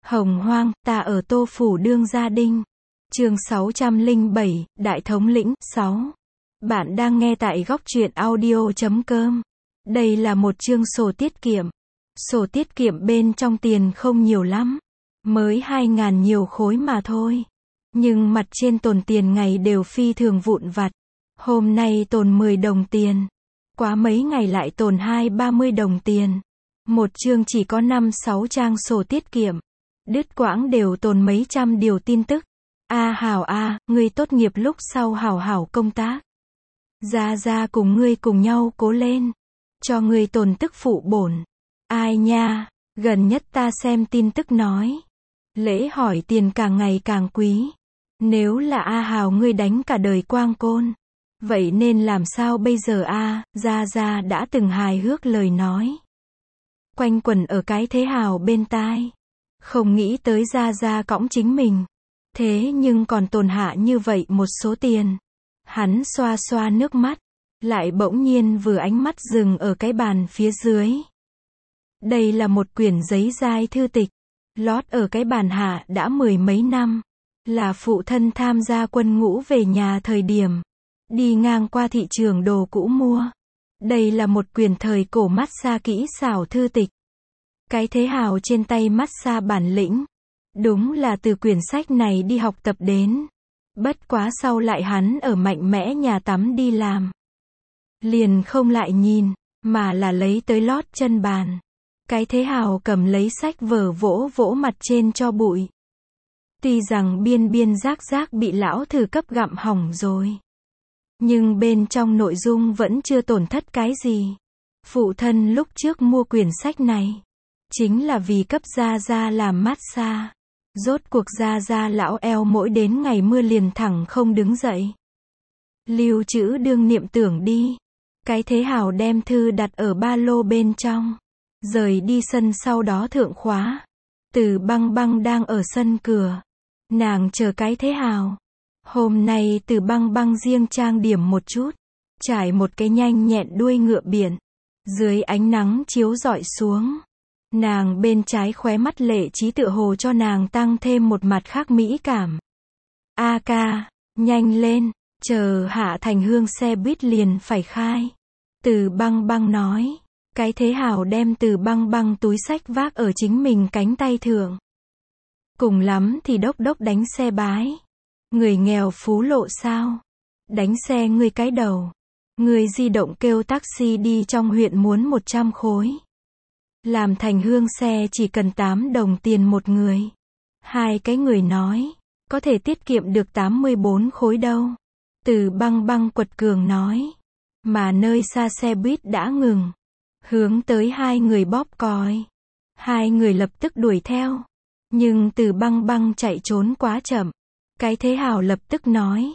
Hồng hoang, ta ở Tô Phủ đương gia đinh. Chương 607, Đại thống lĩnh, 6. Bạn đang nghe tại góc truyện audio.com. Đây là một chương sổ tiết kiệm. Sổ tiết kiệm bên trong tiền không nhiều lắm. Mới 2.000 nhiều khối mà thôi. Nhưng mặt trên tồn tiền ngày đều phi thường vụn vặt. Hôm nay tồn 10 đồng tiền. Quá mấy ngày lại tồn 20-30 đồng tiền. Một chương chỉ có 5-6 trang sổ tiết kiệm. Đứt quãng đều tồn mấy trăm điều tin tức. Hảo ngươi tốt nghiệp lúc sau hảo hảo công tác. Ra cùng ngươi cùng nhau cố lên. Cho ngươi tồn tức phụ bổn. Ai nha, gần nhất ta xem tin tức nói. Lễ hỏi tiền càng ngày càng quý. Nếu là Hảo ngươi đánh cả đời quang côn. Vậy nên làm sao bây giờ Ra đã từng hài hước lời nói. Quanh quẩn ở cái thế Hảo bên tai. Không nghĩ tới ra cõng chính mình. Thế nhưng còn tồn hạ như vậy một số tiền. Hắn xoa xoa nước mắt. Lại bỗng nhiên vừa ánh mắt dừng ở cái bàn phía dưới. Đây là một quyển giấy dai thư tịch. Lót ở cái bàn hạ đã 10 mấy năm. Là phụ thân tham gia quân ngũ về nhà thời điểm. Đi ngang qua thị trường đồ cũ mua. Đây là một quyển thời cổ massage kỹ xảo thư tịch. Cái thế Hảo trên tay massage bản lĩnh. Đúng là từ quyển sách này đi học tập đến. Bất quá sau lại hắn ở mạnh mẽ nhà tắm đi làm. Liền không lại nhìn, mà là lấy tới lót chân bàn. Cái thế Hảo cầm lấy sách vở vỗ mặt trên cho bụi. Tuy rằng biên rác bị lão thử cấp gặm hỏng rồi. Nhưng bên trong nội dung vẫn chưa tổn thất cái gì. Phụ thân lúc trước mua quyển sách này. Chính là vì cấp ra làm massage. Rốt cuộc ra lão eo mỗi đến ngày mưa liền thẳng không đứng dậy. Lưu trữ đương niệm tưởng đi. Cái thế Hảo đem thư đặt ở ba lô bên trong. Rời đi sân sau đó thượng khóa. Từ băng đang ở sân cửa. Nàng chờ cái thế Hảo. Hôm nay Từ băng riêng trang điểm một chút. Trải một cái nhanh nhẹn đuôi ngựa biển. Dưới ánh nắng chiếu rọi xuống. Nàng bên trái khóe mắt lệ trí tựa hồ cho nàng tăng thêm một mặt khác mỹ cảm. Ca, nhanh lên, chờ hạ thành hương xe buýt liền phải khai. Từ băng nói. Cái thế Hảo đem Từ băng túi sách vác ở chính mình cánh tay thượng. Cùng lắm thì đốc đánh xe bái. Người nghèo phú lộ sao? Đánh xe ngươi cái đầu. Người di động kêu taxi đi trong huyện muốn 100 khối. Làm thành hương xe chỉ cần 8 đồng tiền một người. Hai cái người nói. Có thể tiết kiệm được 84 khối đâu. Từ băng quật cường nói. Mà nơi xa xe buýt đã ngừng. Hướng tới hai người bóp còi. Hai người lập tức đuổi theo. Nhưng Từ băng chạy trốn quá chậm. Cái thế Hảo lập tức nói.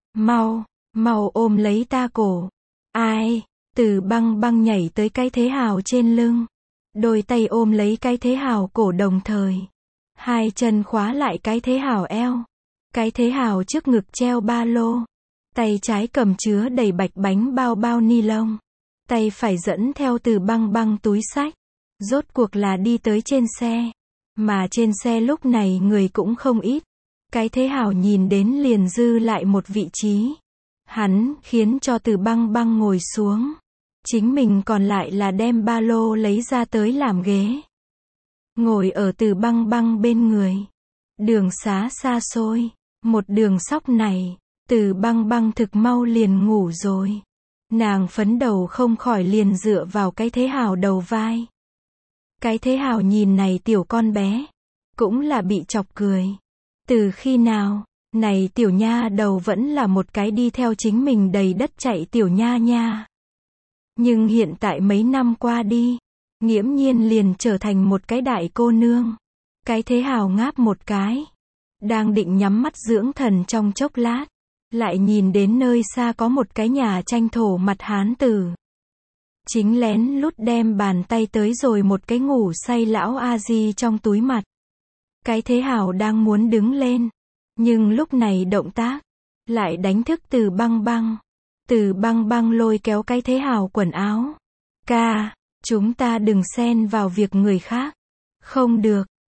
Mau ôm lấy ta cổ. Ai? Từ băng nhảy tới cái thế Hảo trên lưng. Đôi tay ôm lấy cái thế Hảo cổ đồng thời. Hai chân khóa lại cái thế Hảo eo. Cái thế Hảo trước ngực treo ba lô. Tay trái cầm chứa đầy bạch bánh bao ni lông. Tay phải dẫn theo Từ băng túi sách. Rốt cuộc là đi tới trên xe. Mà trên xe lúc này người cũng không ít. Cái thế Hảo nhìn đến liền dư lại một vị trí. Hắn khiến cho Từ băng ngồi xuống. Chính mình còn lại là đem ba lô lấy ra tới làm ghế. Ngồi ở Từ băng bên người. Đường xá xa xôi. Một đường sóc này. Từ băng thực mau liền ngủ rồi. Nàng phấn đầu không khỏi liền dựa vào cái thế Hảo đầu vai. Cái thế Hảo nhìn này tiểu con bé. Cũng là bị chọc cười. Từ khi nào, này tiểu nha đầu vẫn là một cái đi theo chính mình đầy đất chạy tiểu nha. Nhưng hiện tại mấy năm qua đi, nghiễm nhiên liền trở thành một cái đại cô nương. Cái thế Hảo ngáp một cái. Đang định nhắm mắt dưỡng thần trong chốc lát. Lại nhìn đến nơi xa có một cái nhà tranh thổ mặt hán tử. Chính lén lút đem bàn tay tới rồi một cái ngủ say lão A-di trong túi mặt. Cái thế Hảo đang muốn đứng lên. Nhưng lúc này động tác. Lại đánh thức Từ băng. Từ băng lôi kéo cái thế Hảo quần áo. Ca, chúng ta đừng xen vào việc người khác. Không được.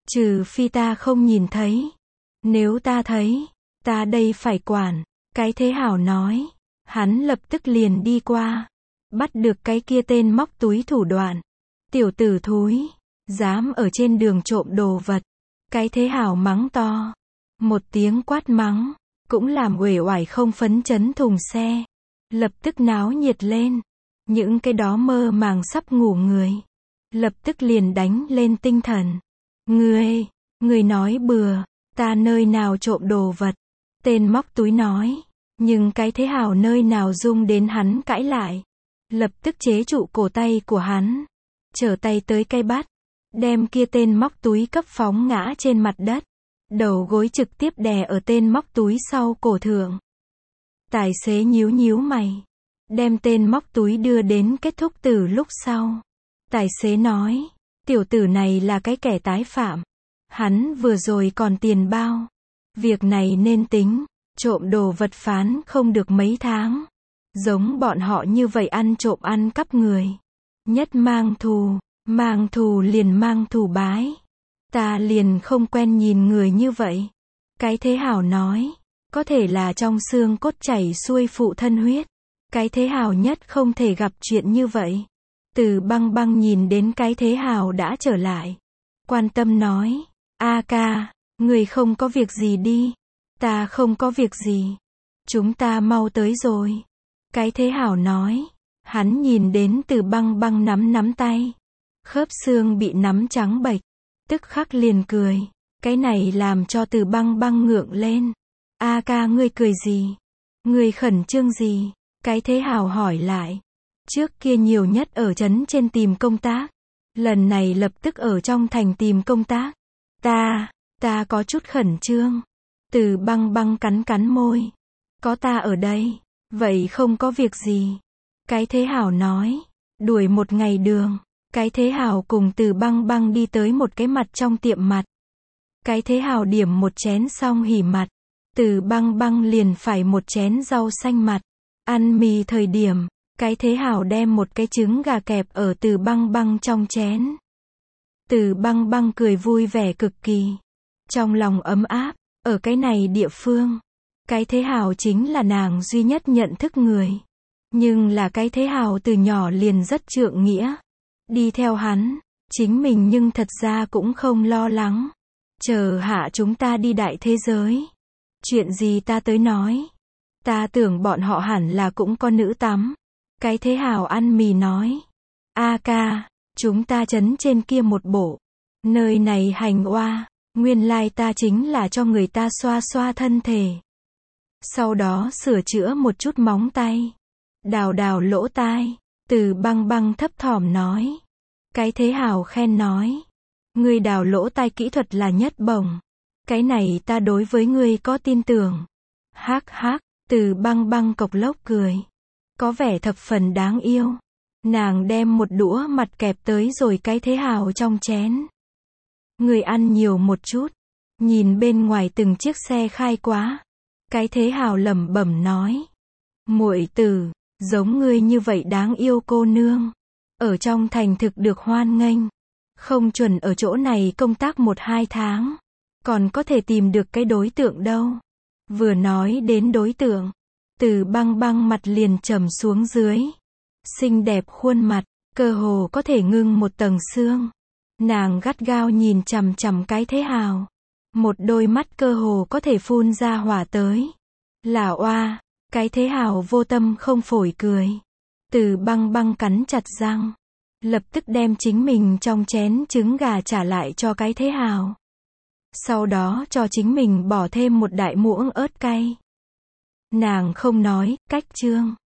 Trừ phi ta không nhìn thấy. Nếu ta thấy, ta đây phải quản. Cái Thế Hào nói. Hắn lập tức liền đi qua. Bắt được cái kia tên móc túi thủ đoạn. Tiểu tử thúi. Dám ở trên đường trộm đồ vật. Cái Thế Hào mắng to. Một tiếng quát mắng. Cũng làm uể oải không phấn chấn thùng xe. Lập tức náo nhiệt lên. Những cái đó mơ màng sắp ngủ người. Lập tức liền đánh lên tinh thần. Người nói bừa. Ta nơi nào trộm đồ vật. Tên móc túi nói. Nhưng cái Thế Hào nơi nào dung đến hắn cãi lại. Lập tức chế trụ cổ tay của hắn. Trở tay tới cây bát. Đem kia tên móc túi cấp phóng ngã trên mặt đất. Đầu gối trực tiếp đè ở tên móc túi sau cổ thượng. Tài xế nhíu nhíu mày. Đem tên móc túi đưa đến kết thúc từ lúc sau. Tài xế nói. Tiểu tử này là cái kẻ tái phạm. Hắn vừa rồi còn tiền bao. Việc này nên tính. Trộm đồ vật phán không được mấy tháng. Giống bọn họ như vậy ăn trộm ăn cắp người. Nhất mang thù liền mang thù bái. Ta liền không quen nhìn người như vậy. Cái Thế Hào nói. Có thể là trong xương cốt chảy xuôi phụ thân huyết. Cái Thế Hào nhất không thể gặp chuyện như vậy. Từ Băng Băng nhìn đến cái Thế Hào đã trở lại. Quan tâm nói. A ca, người không có việc gì đi. Ta không có việc gì. Chúng ta mau tới rồi. Cái Thế Hào nói. Hắn nhìn đến Từ Băng Băng nắm tay. Khớp xương bị nắm trắng bệch. Tức khắc liền cười. Cái này làm cho Từ Băng Băng ngượng lên. A ca ngươi cười gì? Ngươi khẩn trương gì? Cái Thế Hào hỏi lại. Trước kia nhiều nhất ở trấn trên tìm công tác. Lần này lập tức ở trong thành tìm công tác. Ta có chút khẩn trương. Từ Băng Băng cắn môi. Có ta ở đây. Vậy không có việc gì. Cái Thế Hào nói. Đuổi một ngày đường. Cái Thế Hào cùng Từ Băng Băng đi tới một cái mặt trong tiệm mặt. Cái Thế Hào điểm một chén xong hỉ mặt. Từ Băng Băng liền phải một chén rau xanh mặt. Ăn mì thời điểm. Cái Thế Hào đem một cái trứng gà kẹp ở Từ Băng Băng trong chén. Từ Băng Băng cười vui vẻ cực kỳ. Trong lòng ấm áp. Ở cái này địa phương. Cái Thế Hào chính là nàng duy nhất nhận thức người. Nhưng là cái Thế Hào từ nhỏ liền rất trượng nghĩa. Đi theo hắn. Chính mình nhưng thật ra cũng không lo lắng. Chờ hạ chúng ta đi đại thế giới. Chuyện gì ta tới nói. Ta tưởng bọn họ hẳn là cũng có nữ tắm. Cái Thế Hào ăn mì nói. A ca, chúng ta trấn trên kia một bộ. Nơi này hành oa. Nguyên lai ta chính là cho người ta xoa xoa thân thể. Sau đó sửa chữa một chút móng tay. Đào lỗ tai. Từ Băng Băng thấp thỏm nói. Cái Thế Hào khen nói. Ngươi đào lỗ tai kỹ thuật là nhất bổng. Cái này ta đối với ngươi có tin tưởng. Hắc hắc. Từ Băng Băng cộc lốc cười. Có vẻ thập phần đáng yêu. Nàng đem một đũa mặt kẹp tới rồi cái Thế Hào trong chén. Người ăn nhiều một chút. Nhìn bên ngoài từng chiếc xe khai quá. Cái Thế Hào lẩm bẩm nói. Muội tử, giống ngươi như vậy đáng yêu cô nương. Ở trong thành thực được hoan nghênh. Không chuẩn ở chỗ này công tác 1-2 tháng. Còn có thể tìm được cái đối tượng đâu. Vừa nói đến đối tượng. Từ Băng Băng mặt liền trầm xuống dưới. Xinh đẹp khuôn mặt. Cơ hồ có thể ngưng một tầng xương. Nàng gắt gao nhìn chằm chằm cái Thế Hào. Một đôi mắt cơ hồ có thể phun ra hỏa tới. Là oa. Cái Thế Hào vô tâm không phổi cười. Từ Băng Băng cắn chặt răng. Lập tức đem chính mình trong chén trứng gà trả lại cho cái Thế Hào. Sau đó cho chính mình bỏ thêm một đại muỗng ớt cay. Nàng không nói, cách chương.